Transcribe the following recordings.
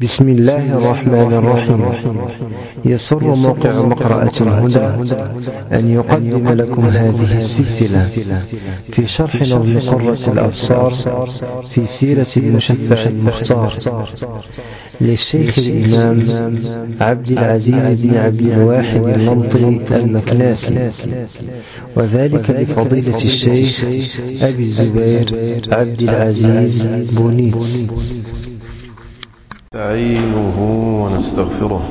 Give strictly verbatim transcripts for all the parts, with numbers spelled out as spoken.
بسم الله الرحمن الرحيم. يسر موقع مقرأة الهدى أن يقدم لكم هذه السلسلة في شرح نظم قرة الأبصار في سيرة المشفع المختار للشيخ الإمام عبد العزيز بن عبد الواحد اللمطي المكناسي، وذلك لفضيلة الشيخ أبي الزبير عبد العزيز بونيت. نستعينه ونستغفره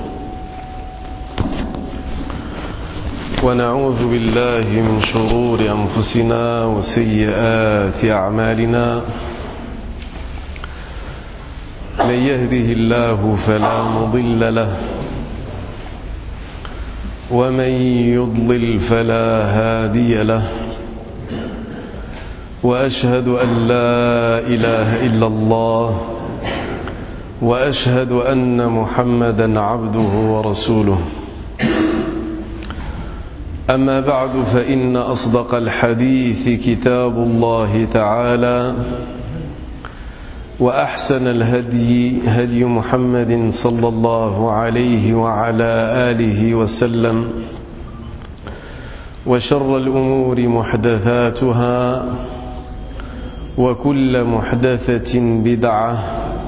ونعوذ بالله من شرور أنفسنا وسيئات أعمالنا. من يهده الله فلا مضل له ومن يضلل فلا هادي له، وأشهد أن لا إله إلا الله وأشهد أن محمدا عبده ورسوله. أما بعد، فإن أصدق الحديث كتاب الله تعالى، وأحسن الهدي هدي محمد صلى الله عليه وعلى آله وسلم، وشر الأمور محدثاتها، وكل محدثة بدعة،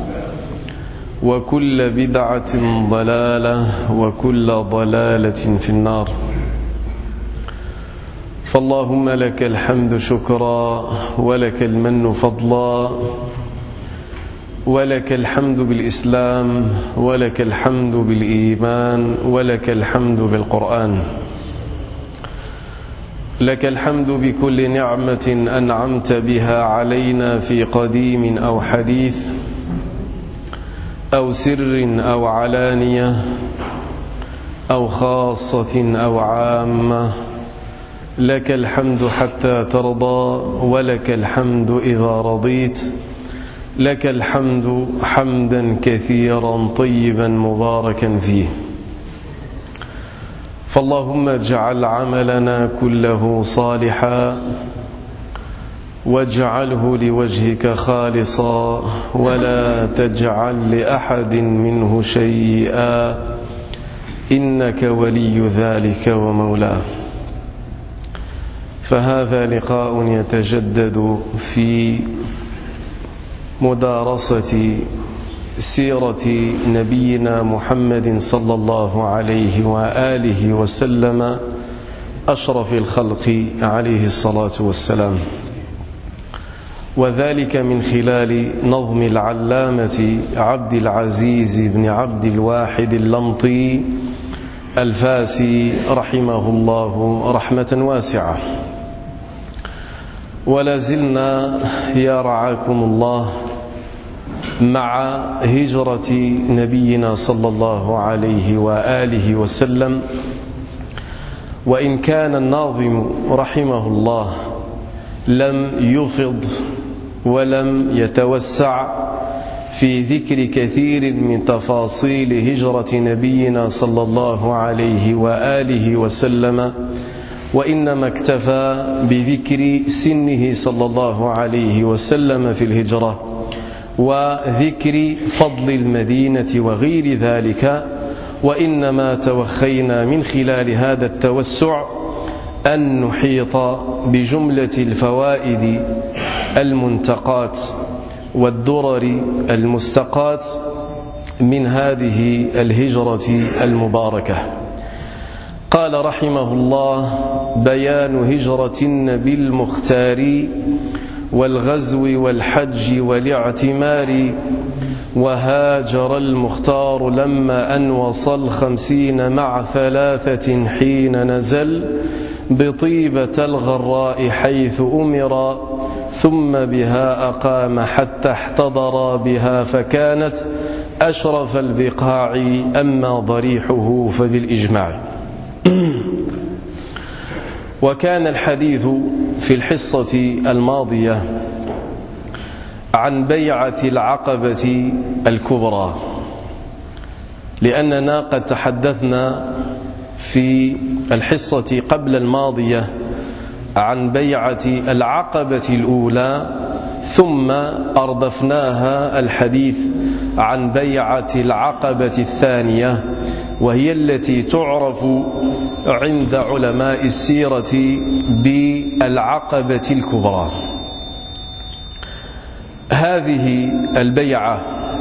وكل بدعة ضلالة، وكل ضلالة في النار. فاللهم لك الحمد شكرا، ولك المن فضلا، ولك الحمد بالإسلام، ولك الحمد بالإيمان، ولك الحمد بالقرآن. لك الحمد بكل نعمة أنعمت بها علينا في قديم أو حديث، أو سر أو علانية، أو خاصة أو عامة. لك الحمد حتى ترضى، ولك الحمد إذا رضيت. لك الحمد حمدا كثيرا طيبا مباركا فيه. فاللهم اجعل عملنا كله صالحا، واجعله لوجهك خالصا، ولا تجعل لأحد منه شيئا، إنك ولي ذلك ومولاه. فهذا لقاء يتجدد في مدارسة سيرة نبينا محمد صلى الله عليه وآله وسلم، أشرف الخلق عليه الصلاة والسلام، وذلك من خلال نظم العلامة عبد العزيز بن عبد الواحد اللمطي الفاسي رحمه الله رحمة واسعة. ولا زلنا يا رعاكم الله مع هجرة نبينا صلى الله عليه وآله وسلم، وإن كان الناظم رحمه الله لم يفض ولم يتوسع في ذكر كثير من تفاصيل هجرة نبينا صلى الله عليه وآله وسلم، وإنما اكتفى بذكر سنه صلى الله عليه وسلم في الهجرة، وذكر فضل المدينة وغير ذلك. وإنما توخينا من خلال هذا التوسع أن نحيط بجملة الفوائد المنتقات والدرر المستقات من هذه الهجرة المباركة. قال رحمه الله: بيان هجرة النبي المختار، والغزو والحج والاعتمار. وهاجر المختار لما أن وصل خمسين مع ثلاثة حين نزل بطيبة الغراء حيث أمر، ثم بها أقام حتى احتضر بها، فكانت أشرف البقاع، أما ضريحه فبالإجماع. وكان الحديث في الحصة الماضية عن بيعة العقبة الكبرى، لأننا قد تحدثنا في الحصة قبل الماضية عن بيعة العقبة الأولى، ثم أردفناها الحديث عن بيعة العقبة الثانية، وهي التي تعرف عند علماء السيرة بالعقبة الكبرى. هذه البيعة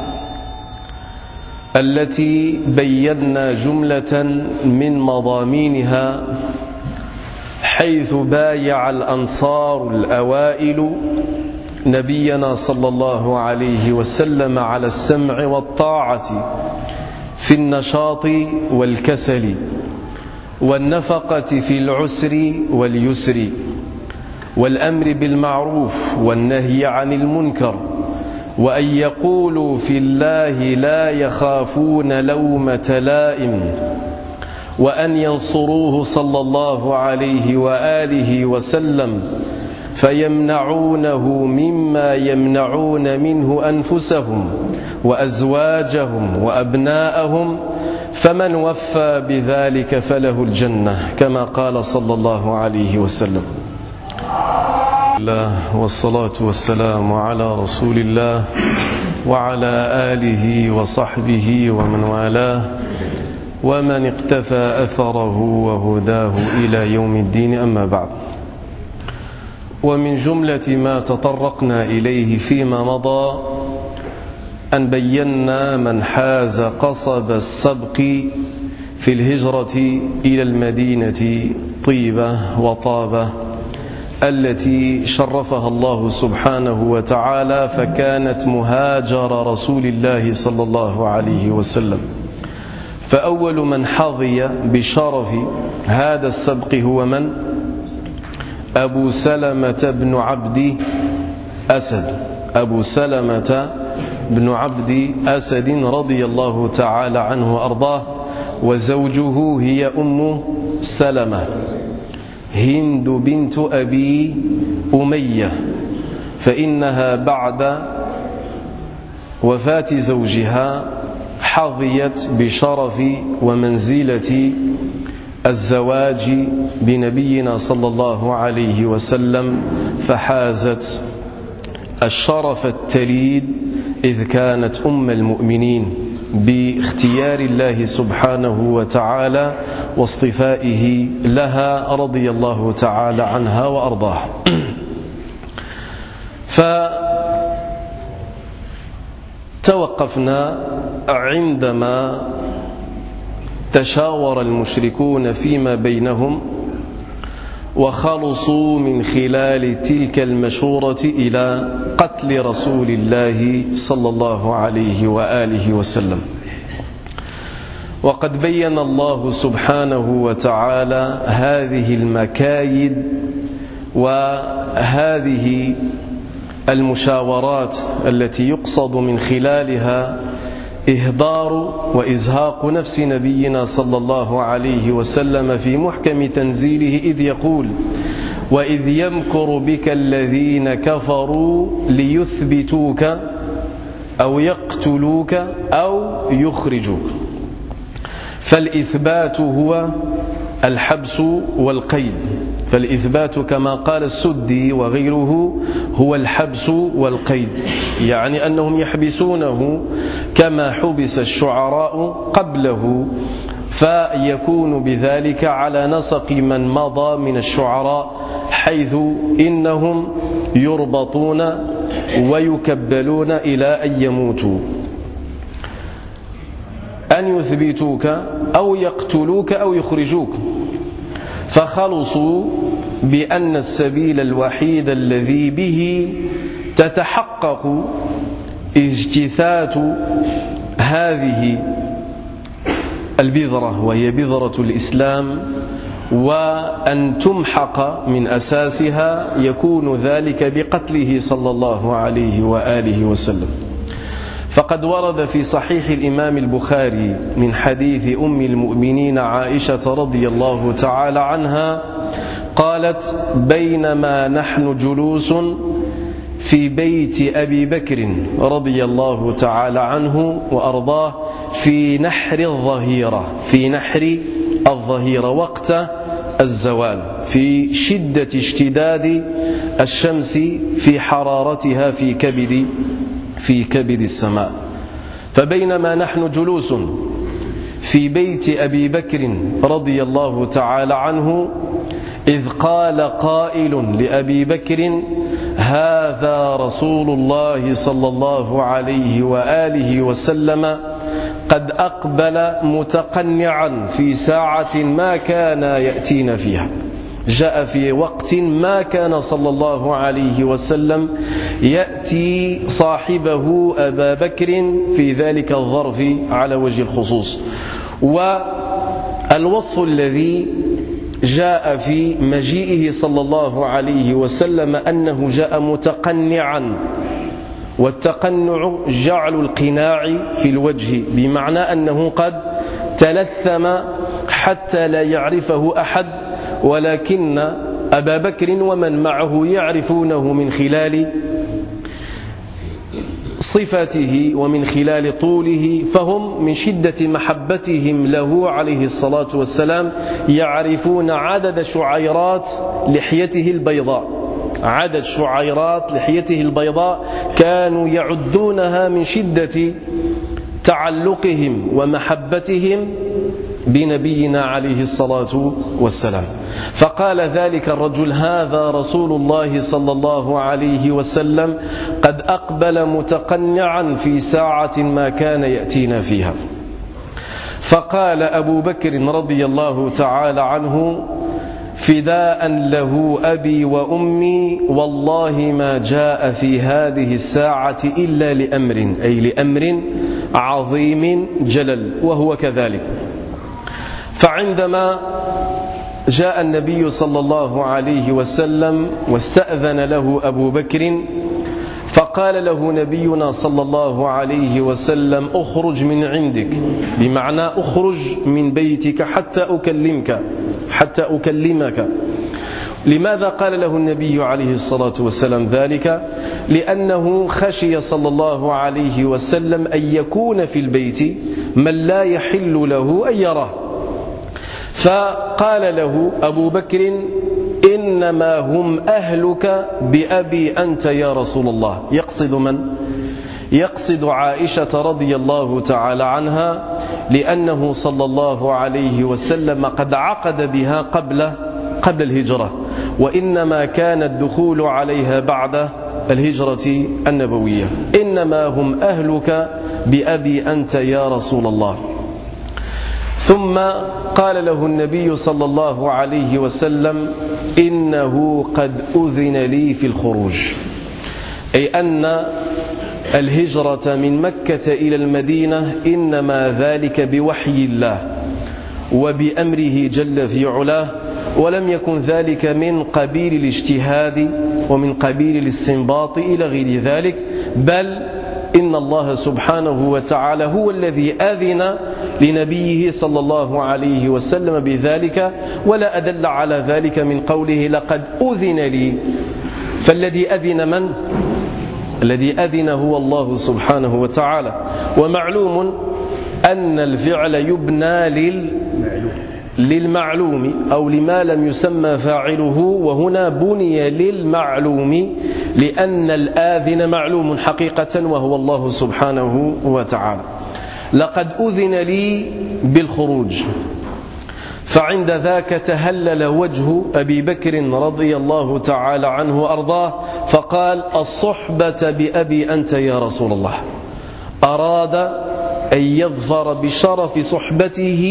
التي بينا جملة من مضامينها، حيث بايع الأنصار الأوائل نبينا صلى الله عليه وسلم على السمع والطاعة في النشاط والكسل، والنفقة في العسر واليسر، والأمر بالمعروف والنهي عن المنكر، وأن يقولوا في الله لا يخافون لومة لائم، وأن ينصروه صلى الله عليه وآله وسلم فيمنعونه مما يمنعون منه أنفسهم وأزواجهم وأبناءهم، فمن وفى بذلك فله الجنة، كما قال صلى الله عليه وسلم. الله والصلاة والسلام على رسول الله وعلى آله وصحبه ومن والاه ومن اقتفى أثره وهداه إلى يوم الدين، أما بعد. ومن جملة ما تطرقنا إليه فيما مضى أن بينا من حاز قصب السبق في الهجرة إلى المدينة طيبة وطابة التي شرفها الله سبحانه وتعالى، فكانت مهاجر رسول الله صلى الله عليه وسلم. فأول من حظي بشرف هذا السبق هو من؟ أبو سلمة بن عبد أسد أبو سلمة بن عبد أسد رضي الله تعالى عنه وأرضاه، وزوجه هي أم سلمة هند بنت أبي أمية، فإنها بعد وفاة زوجها حظيت بشرف ومنزلة الزواج بنبينا صلى الله عليه وسلم، فحازت الشرف التليد إذ كانت أم المؤمنين باختيار الله سبحانه وتعالى واصطفائه لها رضي الله تعالى عنها وأرضاها. فتوقفنا عندما تشاور المشركون فيما بينهم وخلصوا من خلال تلك المشورة إلى قتل رسول الله صلى الله عليه وآله وسلم. وقد بين الله سبحانه وتعالى هذه المكايد وهذه المشاورات التي يقصد من خلالها إهدار وإزهاق نفس نبينا صلى الله عليه وسلم في محكم تنزيله، إذ يقول: وإذ يمكر بك الذين كفروا ليثبتوك أو يقتلوك أو يخرجوك. فالإثبات هو الحبس والقيد، فالإثبات كما قال السدي وغيره هو الحبس والقيد، يعني أنهم يحبسونه كما حبس الشعراء قبله، فيكون بذلك على نسق من مضى من الشعراء، حيث إنهم يربطون ويكبلون إلى أن يموتوا. أن يثبتوك أو يقتلوك أو يخرجوك. فخلصوا بأن السبيل الوحيد الذي به تتحقق اجتثاث هذه البذرة، وهي بذرة الإسلام، وأن تمحق من أساسها، يكون ذلك بقتله صلى الله عليه وآله وسلم. فقد ورد في صحيح الإمام البخاري من حديث أم المؤمنين عائشة رضي الله تعالى عنها قالت: بينما نحن جلوس في بيت أبي بكر رضي الله تعالى عنه وأرضاه في نحر الظهيرة في نحر الظهيرة وقت الزوال، في شدة اشتداد الشمس في حرارتها في كبد في كبد السماء. فبينما نحن جلوس في بيت أبي بكر رضي الله تعالى عنه إذ قال قائل لأبي بكر: هذا رسول الله صلى الله عليه وآله وسلم قد أقبل متقنعا في ساعة ما كان يأتينا فيها. جاء في وقت ما كان صلى الله عليه وسلم يأتي صاحبه أبا بكر في ذلك الظرف على وجه الخصوص. والوصف الذي جاء في مجيئه صلى الله عليه وسلم أنه جاء متقنعا، والتقنع جعل القناع في الوجه، بمعنى أنه قد تلثم حتى لا يعرفه أحد، ولكن أبا بكر ومن معه يعرفونه من خلال صفته ومن خلال طوله، فهم من شدة محبتهم له عليه الصلاة والسلام يعرفون عدد شعيرات لحيته البيضاء. عدد شعيرات لحيته البيضاء كانوا يعدونها من شدة تعلقهم ومحبتهم بنبينا عليه الصلاة والسلام. فقال ذلك الرجل: هذا رسول الله صلى الله عليه وسلم قد أقبل متقنعا في ساعة ما كان يأتينا فيها. فقال أبو بكر رضي الله تعالى عنه: فداء له أبي وأمي، والله ما جاء في هذه الساعة إلا لأمر، أي لأمر عظيم جلل. وهو كذلك. فعندما جاء النبي صلى الله عليه وسلم واستأذن له أبو بكر، فقال له نبينا صلى الله عليه وسلم: أخرج من عندك، بمعنى أخرج من بيتك حتى أكلمك حتى أكلمك. لماذا قال له النبي عليه الصلاة والسلام ذلك؟ لأنه خشي صلى الله عليه وسلم أن يكون في البيت من لا يحل له أن يراه. فقال له أبو بكر: إنما هم أهلك بأبي أنت يا رسول الله. يقصد من؟ يقصد عائشة رضي الله تعالى عنها، لأنه صلى الله عليه وسلم قد عقد بها قبل قبل الهجرة، وإنما كان الدخول عليها بعد الهجرة النبوية. إنما هم أهلك بأبي أنت يا رسول الله. ثم قال له النبي صلى الله عليه وسلم: إنه قد أذن لي في الخروج، أي أن الهجرة من مكة إلى المدينة إنما ذلك بوحي الله وبأمره جل في علاه، ولم يكن ذلك من قبيل الاجتهاد ومن قبيل الاستنباط إلى غير ذلك، بل إن الله سبحانه وتعالى هو الذي أذن لنبيه صلى الله عليه وسلم بذلك، ولا أدل على ذلك من قوله: لقد أذن لي. فالذي أذن من؟ الذي أذن هو الله سبحانه وتعالى. ومعلوم أن الفعل يبنى لل للمعلوم أو لما لم يسمى فاعله، وهنا بني للمعلوم لأن الآذن معلوم حقيقة وهو الله سبحانه وتعالى. لقد أذن لي بالخروج. فعند ذاك تهلل وجه أبي بكر رضي الله تعالى عنه وأرضاه، فقال: الصحبة بأبي أنت يا رسول الله. أراد أن يظفر بشرف صحبته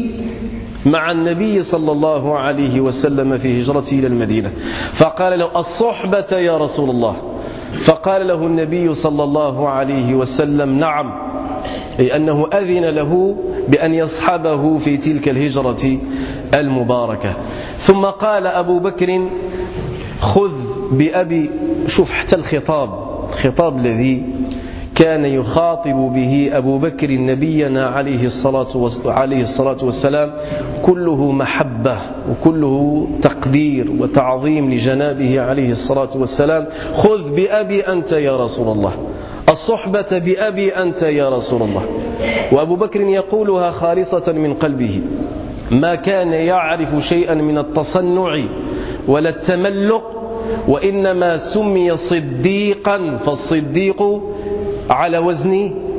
مع النبي صلى الله عليه وسلم في هجرته إلى المدينة، فقال له: الصحبة يا رسول الله. فقال له النبي صلى الله عليه وسلم: نعم، أي أنه أذن له بأن يصحبه في تلك الهجرة المباركة. ثم قال أبو بكر: خذ بأبي. شوف حتى الخطاب الخطاب الذي كان يخاطب به أبو بكر نبينا عليه الصلاة عليه الصلاة والسلام كله محبة وكله تقدير وتعظيم لجنابه عليه الصلاة والسلام. خذ بأبي أنت يا رسول الله، الصحبة بأبي أنت يا رسول الله. وأبو بكر يقولها خالصة من قلبه، ما كان يعرف شيئا من التصنع ولا التملق، وإنما سمي صديقا، فالصديق على وزن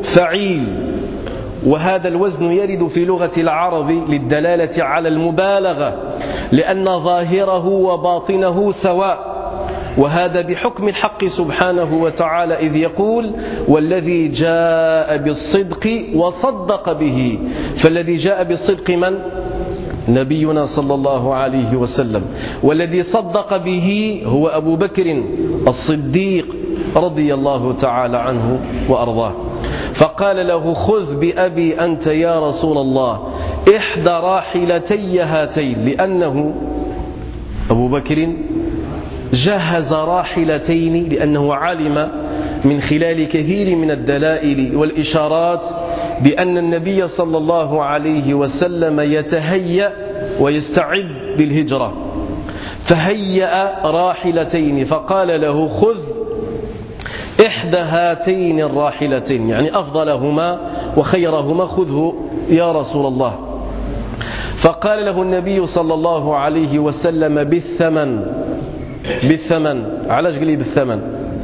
فعيل، وهذا الوزن يرد في لغة العرب للدلالة على المبالغة، لأن ظاهره وباطنه سواء، وهذا بحكم الحق سبحانه وتعالى إذ يقول والذي جاء بالصدق وصدق به. فالذي جاء بالصدق من؟ نبينا صلى الله عليه وسلم، والذي صدق به هو أبو بكر الصديق رضي الله تعالى عنه وأرضاه. فقال له خذ بأبي أنت يا رسول الله إحدى راحلتي هاتين، لأنه أبو بكر جهز راحلتين، لأنه علم من خلال كثير من الدلائل والإشارات بأن النبي صلى الله عليه وسلم يتهيأ ويستعد بالهجرة، فهيأ راحلتين، فقال له خذ إحدى هاتين الراحلتين، يعني أفضلهما وخيرهما خذه يا رسول الله. فقال له النبي صلى الله عليه وسلم بالثمن. بالثمن، علاش قال لي بالثمن؟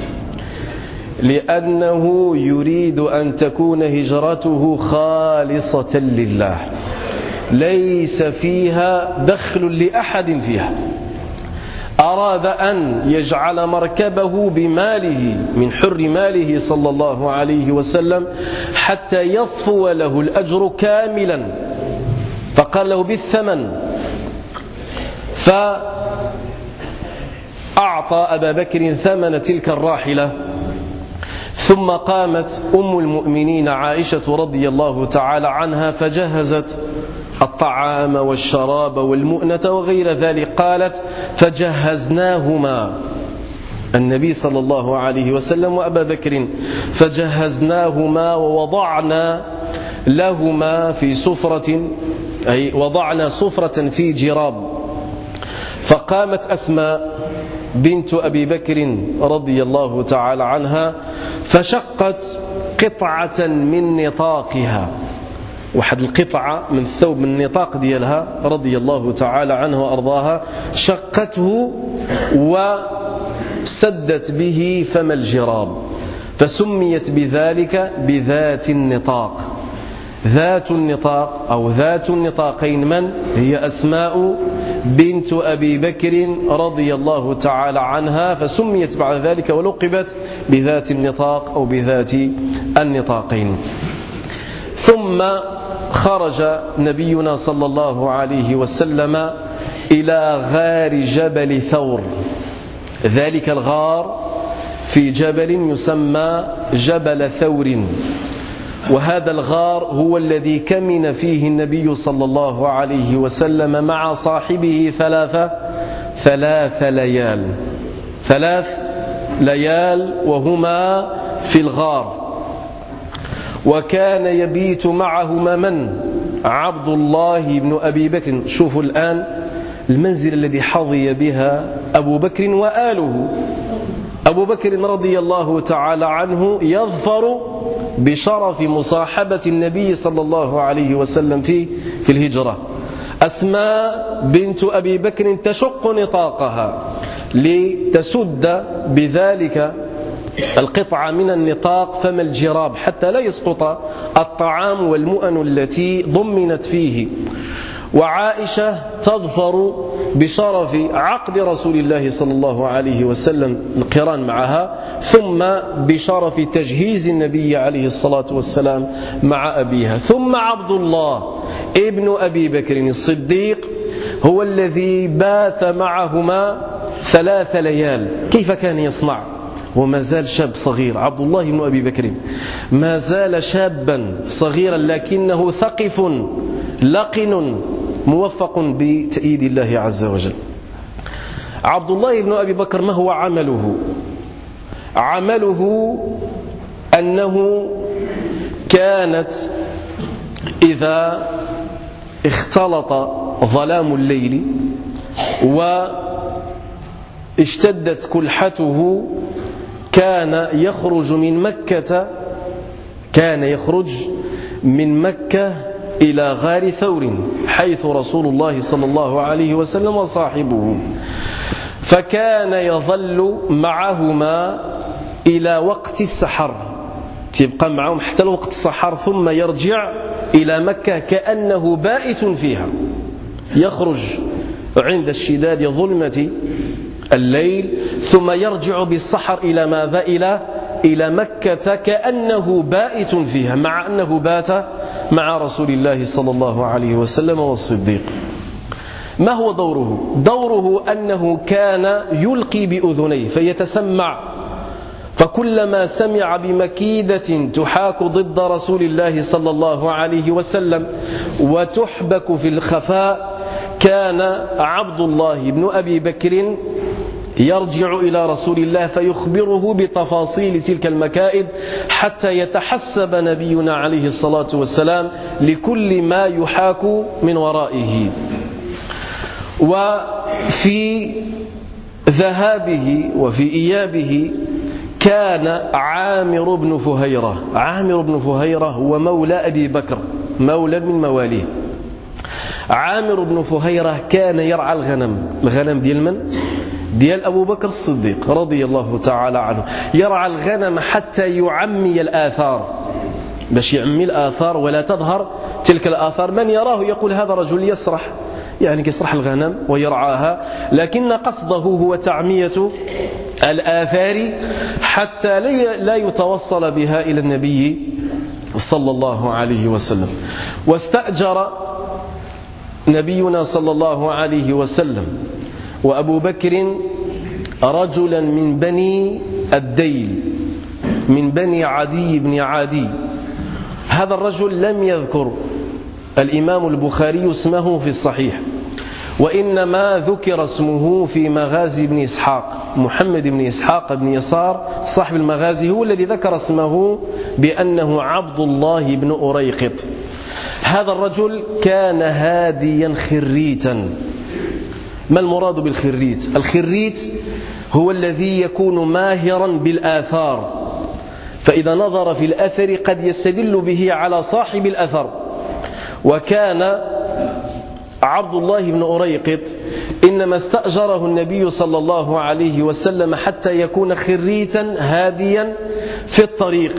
لأنه يريد أن تكون هجرته خالصة لله، ليس فيها دخل لأحد فيها. أراد أن يجعل مركبه بماله من حر ماله صلى الله عليه وسلم حتى يصفو له الأجر كاملا، فقال له بالثمن. فأعطى أبا بكر ثمن تلك الراحلة. ثم قامت أم المؤمنين عائشة رضي الله تعالى عنها فجهزت الطعام والشراب والمؤنة وغير ذلك. قالت فجهزناهما، النبي صلى الله عليه وسلم وأبا بكر، فجهزناهما ووضعنا لهما في سفرة، أي وضعنا سفرة في جراب. فقامت أسماء بنت أبي بكر رضي الله تعالى عنها فشقت قطعة من نطاقها، واحد القطعة من الثوب من النطاق ديالها رضي الله تعالى عنه وأرضاها، شقته وسدت به فم الجراب، فسميت بذلك بذات النطاق. ذات النطاق أو ذات النطاقين من؟ هي أسماء بنت أبي بكر رضي الله تعالى عنها، فسميت بعد ذلك ولقبت بذات النطاق أو بذات النطاقين. ثم خرج نبينا صلى الله عليه وسلم إلى غار جبل ثور. ذلك الغار في جبل يسمى جبل ثور، وهذا الغار هو الذي كمن فيه النبي صلى الله عليه وسلم مع صاحبه ثلاثة ثلاث ليال ثلاث ليال وهما في الغار. وكان يبيت معهما من؟ عبد الله بن أبي بكر. شوفوا الآن المنزل الذي حظي بها أبو بكر وآله. أبو بكر رضي الله تعالى عنه يظفر بشرف مصاحبة النبي صلى الله عليه وسلم في في الهجرة. أسماء بنت أبي بكر تشق نطاقها لتسد بذلك القطعة من النطاق فم الجراب حتى لا يسقط الطعام والمؤن التي ضمنت فيه. وعائشة تظفر بشرف عقد رسول الله صلى الله عليه وسلم القران معها، ثم بشرف تجهيز النبي عليه الصلاة والسلام مع أبيها. ثم عبد الله ابن أبي بكر الصديق هو الذي بات معهما ثلاث ليال. كيف كان يصنع وما زال شاب صغير؟ عبد الله بن أبي بكر ما زال شابا صغيرا لكنه ثقف لقن موفق بتأييد الله عز وجل. عبد الله بن أبي بكر ما هو عمله؟ عمله أنه كانت إذا اختلط ظلام الليل واشتدت كلحته كان يخرج من مكة كان يخرج من مكة إلى غار ثور حيث رسول الله صلى الله عليه وسلم وصاحبه، فكان يظل معهما إلى وقت السحر. تبقى معهم حتى الوقت السحر ثم يرجع إلى مكة كأنه بائت فيها، يخرج عند اشتداد ظلمة الليل ثم يرجع بالسحر إلى ماذا؟ إلى إلى مكة كأنه بائت فيها، مع أنه بات مع رسول الله صلى الله عليه وسلم والصديق. ما هو دوره؟ دوره أنه كان يلقي بأذنيه فيتسمع، فكلما سمع بمكيدة تحاك ضد رسول الله صلى الله عليه وسلم وتحبك في الخفاء كان عبد الله بن أبي بكر يرجع إلى رسول الله فيخبره بتفاصيل تلك المكائد حتى يتحسب نبينا عليه الصلاة والسلام لكل ما يحاك من ورائه. وفي ذهابه وفي إيابه كان عامر بن فهيرة، عامر بن فهيرة هو مولى أبي بكر، مولى من مواليه. عامر بن فهيرة كان يرعى الغنم، الغنم ديال من؟ ديال أبو بكر الصديق رضي الله تعالى عنه، يرعى الغنم حتى يعمي الآثار، باش يعمي الآثار ولا تظهر تلك الآثار. من يراه يقول هذا رجل يسرح، يعني يسرح الغنم ويرعاها، لكن قصده هو تعمية الآثار حتى لا يتوصل بها إلى النبي صلى الله عليه وسلم. واستأجر نبينا صلى الله عليه وسلم وأبو بكر رجلا من بني الديل، من بني عدي بن عدي. هذا الرجل لم يذكر الإمام البخاري اسمه في الصحيح، وإنما ذكر اسمه في مغازي بن إسحاق، محمد بن إسحاق بن يسار صاحب المغازي هو الذي ذكر اسمه بأنه عبد الله بن أريقط. هذا الرجل كان هاديا خريتا. ما المراد بالخريت؟ الخريت هو الذي يكون ماهرا بالآثار، فإذا نظر في الأثر قد يستدل به على صاحب الأثر. وكان عبد الله بن أريقط إنما استأجره النبي صلى الله عليه وسلم حتى يكون خريتا هاديا في الطريق.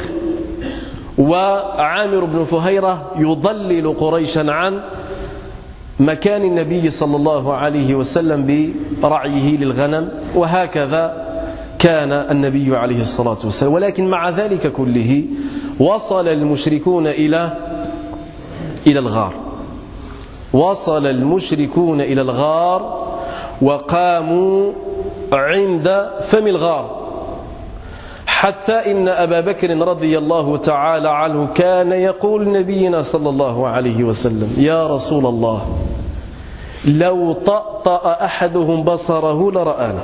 وعامر بن فهيرة يضلل قريشا عن مكان النبي صلى الله عليه وسلم برعيه للغنم، وهكذا كان النبي عليه الصلاة والسلام. ولكن مع ذلك كله وصل المشركون إلى إلى الغار، وصل المشركون إلى الغار وقاموا عند فم الغار، حتى إن أبا بكر رضي الله تعالى عنه كان يقول نبينا صلى الله عليه وسلم: يا رسول الله، لو طأطأ أحدهم بصره لرآنا،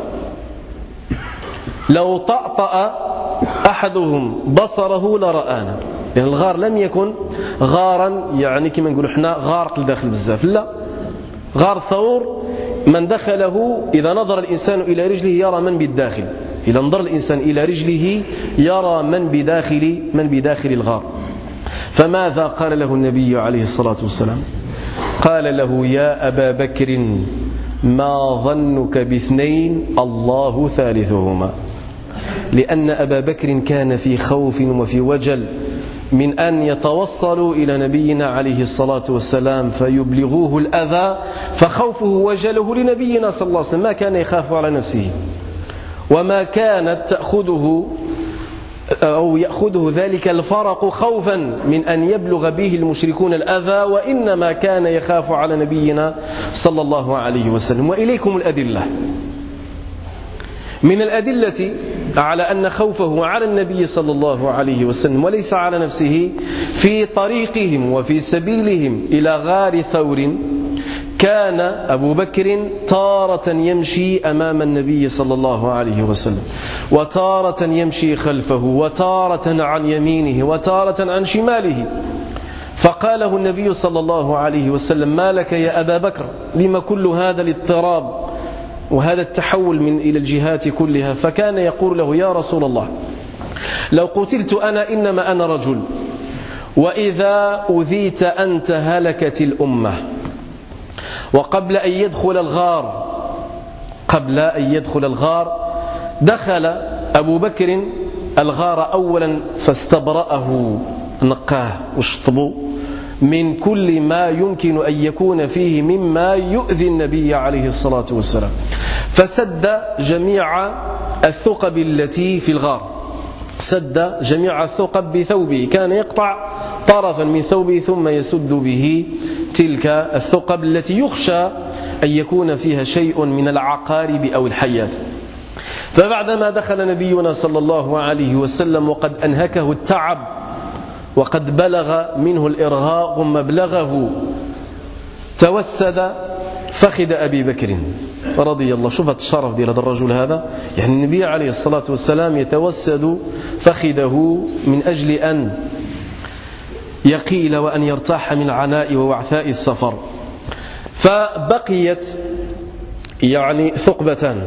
لو طأطأ أحدهم بصره لرآنا. يعني الغار لم يكن غارا يعني كما نقول احنا غارق لداخل بزاف، لا، غار ثور من دخله إذا نظر الإنسان إلى رجله يرى من بالداخل، إذا نظر الإنسان إلى رجله يرى من بداخل من بداخل الغار. فماذا قال له النبي عليه الصلاة والسلام؟ قال له: يا أبا بكر، ما ظنك باثنين الله ثالثهما. لأن أبا بكر كان في خوف وفي وجل من أن يتوصلوا إلى نبينا عليه الصلاة والسلام فيبلغوه الأذى، فخوفه وجله لنبينا صلى الله عليه وسلم، ما كان يخاف على نفسه، وما كانت تأخذه أو يأخذه ذلك الفرق خوفا من أن يبلغ به المشركون الأذى، وإنما كان يخاف على نبينا صلى الله عليه وسلم. وإليكم الأدلة. من الأدلة على أن خوفه على النبي صلى الله عليه وسلم وليس على نفسه، في طريقهم وفي سبيلهم إلى غار ثور كان أبو بكر تارة يمشي أمام النبي صلى الله عليه وسلم، وتارة يمشي خلفه، وتارة عن يمينه، وتارة عن شماله. فقاله النبي صلى الله عليه وسلم: ما لك يا أبا بكر؟ لما كل هذا الاضطراب وهذا التحول من إلى الجهات كلها؟ فكان يقول له: يا رسول الله، لو قتلت أنا إنما أنا رجل، وإذا أذيت أنت هلكت الأمة. وقبل أن يدخل الغار قبل أن يدخل الغار دخل أبو بكر الغار أولا فاستبرأه، نقاه وشطبه من كل ما يمكن أن يكون فيه مما يؤذي النبي عليه الصلاة والسلام، فسد جميع الثقب التي في الغار، سد جميع الثقب بثوبه، كان يقطع طرفا من ثوبه ثم يسد به تلك الثقب التي يخشى أن يكون فيها شيء من العقارب أو الحيات. فبعدما دخل نبينا صلى الله عليه وسلم وقد أنهكه التعب وقد بلغ منه الإرهاق مبلغه، توسد فخذ أبي بكر رضي الله. شوفت الشرف ديال هذا الرجل هذا، يعني النبي عليه الصلاة والسلام يتوسد فخذه من أجل أن يقيل وأن يرتاح من عناء ووعثاء السفر. فبقيت يعني ثقبتان،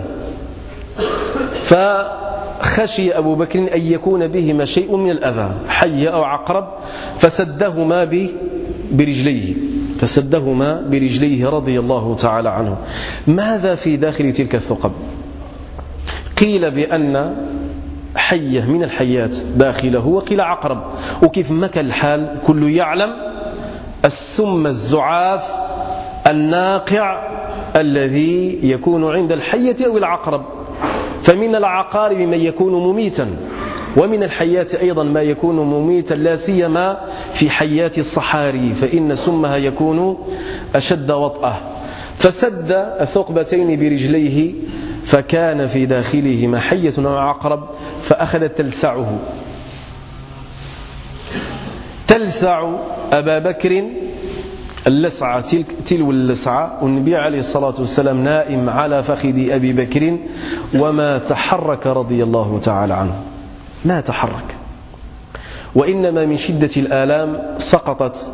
فخشي أبو بكر أن يكون بهما شيء من الأذى، حي أو عقرب، فسدهما برجليه فسدهما برجليه رضي الله تعالى عنه. ماذا في داخل تلك الثقب؟ قيل بأن حية من الحيات داخله، وقيل عقرب، وكيف ما كان الحال كل يعلم السم الزعاف الناقع الذي يكون عند الحية أو العقرب. فمن العقارب من يكون مميتا، ومن الحيات أيضا ما يكون مميتا، لا سيما في حيات الصحاري فإن سمها يكون أشد وطأة. فسد الثقبتين برجليه فكان في داخلهما حية أو عقرب، فأخذت تلسعه تلسع أبا بكر اللسعة، تلو اللسعة، والنبي عليه الصلاة والسلام نائم على فخذ أبي بكر وما تحرك رضي الله تعالى عنه، ما تحرك، وإنما من شدة الآلام سقطت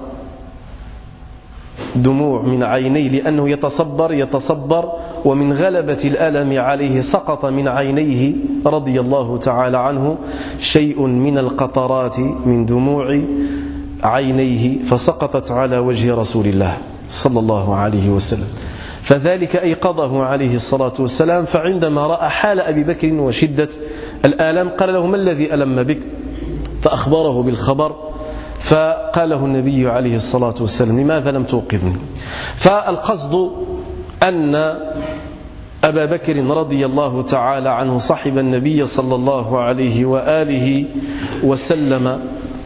دموع من عينيه، لأنه يتصبر يتصبر ومن غلبة الألم عليه سقط من عينيه رضي الله تعالى عنه شيء من القطرات من دموع عينيه، فسقطت على وجه رسول الله صلى الله عليه وسلم. فذلك أيقظه عليه الصلاة والسلام، فعندما رأى حال أبي بكر وشدة الآلام قال له: ما الذي ألم بك؟ فأخبره بالخبر، فقال له النبي عليه الصلاة والسلام: لماذا لم توقظني؟ فالقصد أن أبا بكر رضي الله تعالى عنه صحب النبي صلى الله عليه وآله وسلم،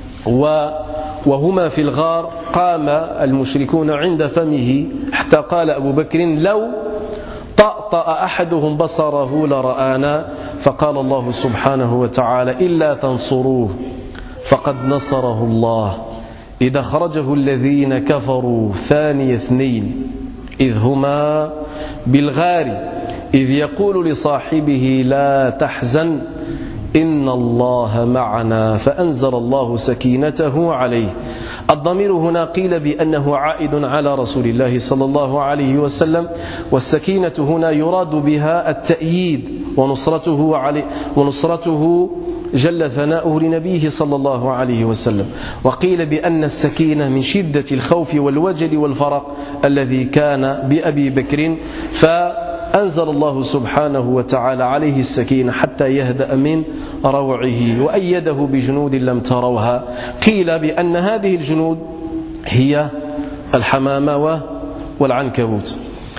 وهما في الغار قام المشركون عند فمه حتى قال أبو بكر: لو طأطأ أحدهم بصره لرآنا. فقال الله سبحانه وتعالى: إلا تنصروه فقد نصره الله إذ أخرجه الذين كفروا ثاني اثنين إذ هما بالغار إذ يقول لصاحبه لا تحزن إن الله معنا فأنزل الله سكينته عليه. الضمير هنا قيل بأنه عائد على رسول الله صلى الله عليه وسلم، والسكينة هنا يراد بها التأييد ونصرته, علي ونصرته جل ثناؤه لنبيه صلى الله عليه وسلم. وقيل بأن السكينة من شدة الخوف والوجل والفرق الذي كان بأبي بكر، فأنزل الله سبحانه وتعالى عليه السكينة حتى يهدأ من روعه، وأيده بجنود لم تروها. قيل بأن هذه الجنود هي الحمامة والعنكبوت.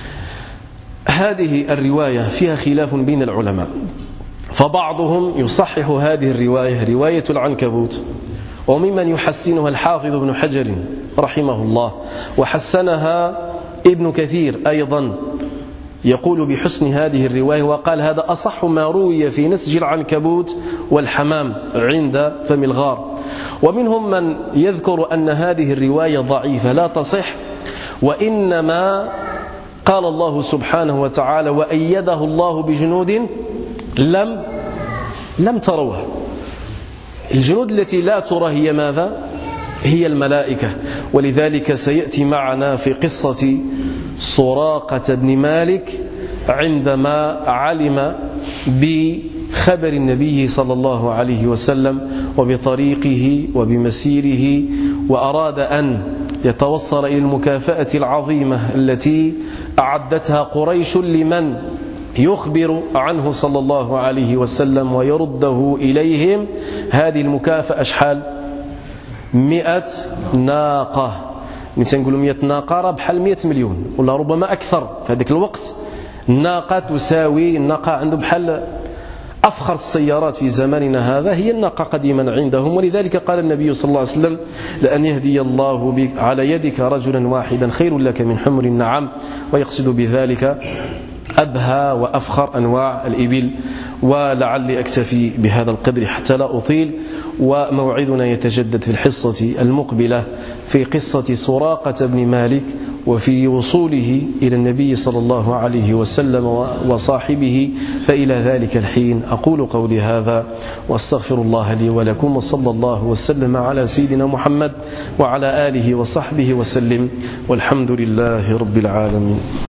هذه الرواية فيها خلاف بين العلماء، فبعضهم يصحح هذه الرواية رواية العنكبوت، وممن يحسنها الحافظ ابن حجر رحمه الله، وحسنها ابن كثير أيضا يقول بحسن هذه الرواية، وقال هذا أصح ما روي في نسج العنكبوت والحمام عند فم الغار. ومنهم من يذكر أن هذه الرواية ضعيفة لا تصح، وإنما قال الله سبحانه وتعالى: وأيده الله بجنود لم لم تروها. الجنود التي لا ترى هي ماذا؟ هي الملائكة. ولذلك سيأتي معنا في قصة سراقة بن مالك عندما علم بخبر النبي صلى الله عليه وسلم وبطريقه وبمسيره، وأراد أن يتوصل إلى المكافأة العظيمة التي أعدتها قريش لمن يخبر عنه صلى الله عليه وسلم ويرده إليهم. هذه المكافأة شحال؟ مئة ناقة. مثلا نقولوا مئة ناقة راه بحال مئة مليون ولا ربما أكثر. في هذاك الوقت الناقة تساوي، الناقة عنده بحال أفخر السيارات في زماننا هذا هي الناقة قديما عندهم. ولذلك قال النبي صلى الله عليه وسلم: لأن يهدي الله بك على يدك رجلا واحدا خير لك من حمر النعم، ويقصد بذلك أبهى وأفخر أنواع الإبل. ولعلي أكتفي بهذا القدر حتى لا أطيل، وموعدنا يتجدد في الحصة المقبلة في قصة سراقة بن مالك وفي وصوله إلى النبي صلى الله عليه وسلم وصاحبه. فإلى ذلك الحين أقول قولي هذا وأستغفر الله لي ولكم، وصلى الله وسلم على سيدنا محمد وعلى آله وصحبه وسلم، والحمد لله رب العالمين.